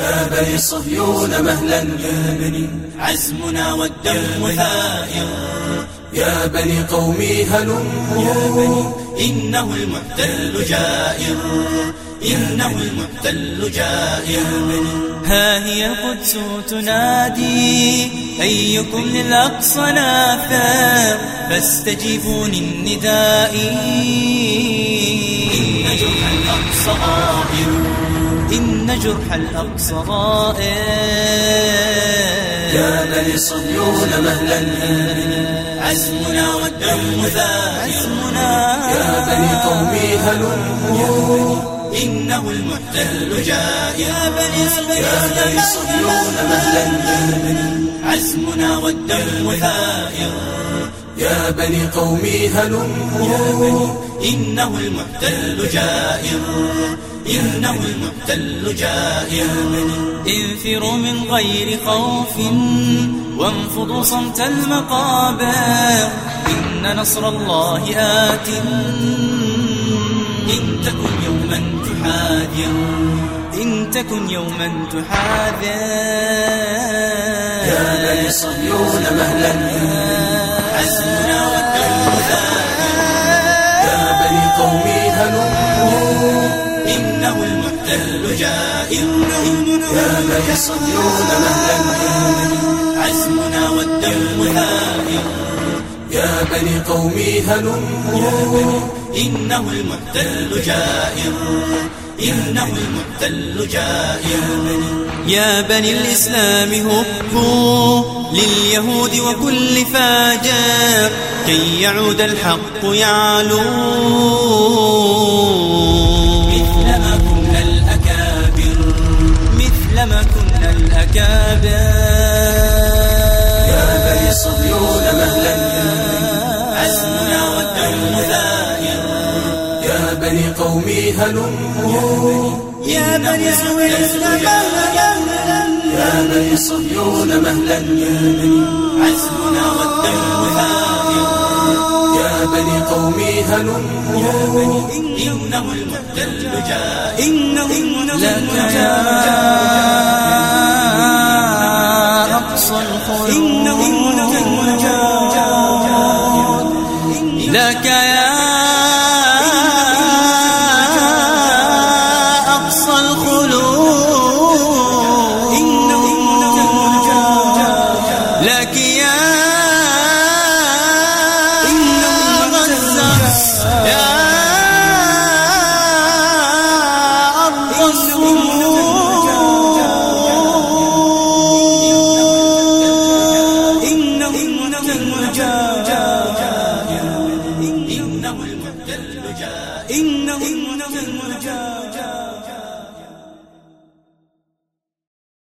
يا بني صهيون مهلا يا بني عزمنا والدم ثائر يا بني قومي هلموا إنه المحتل جائر إنه المحتل جائر ها هي القدس تنادي أيكم للأقصى نافر فاستجيبوا للنداء إن جرح الأقصى غائر إن جرح الأقصى غائر يا بني صهيون مهلا عزمنا والدم ثائر يا بني قومي هلموا إنه المحتل جائر يا بني صهيون مهلا عزمنا والدم ثائر يا بني قومي هلموا إنه المحتل جائر إنه المحتل جائر انفروا من غير خوف وانفضوا صمت المقابر إن نصر الله آت إن تكن يوما تحاذر إن تكن يوما تحاذر يا بني صهيون مهلا عزمنا والدم ثائر يا بني قومي هلموا إنه المحتل جائر يا بني صهيون مهلا عزمنا والدم ثائر يا بني قومي هلموا إنه المحتل جائر إنه المحتل جائر يا بني الإسلام هبوا لليهود وكل فاجر كي يعود الحق يعلو مثلما كنا الأكابر مثلما كنا الأكابر يا بني صهيون مهلا عزمنا والدم ثائر يا بني قومي هلموا يا بني صهيون يا بني صهيون مهلا عزمنا والدم ثائر يا بني قومي هلموا إنه المحتل جائر إنه المحتل جائر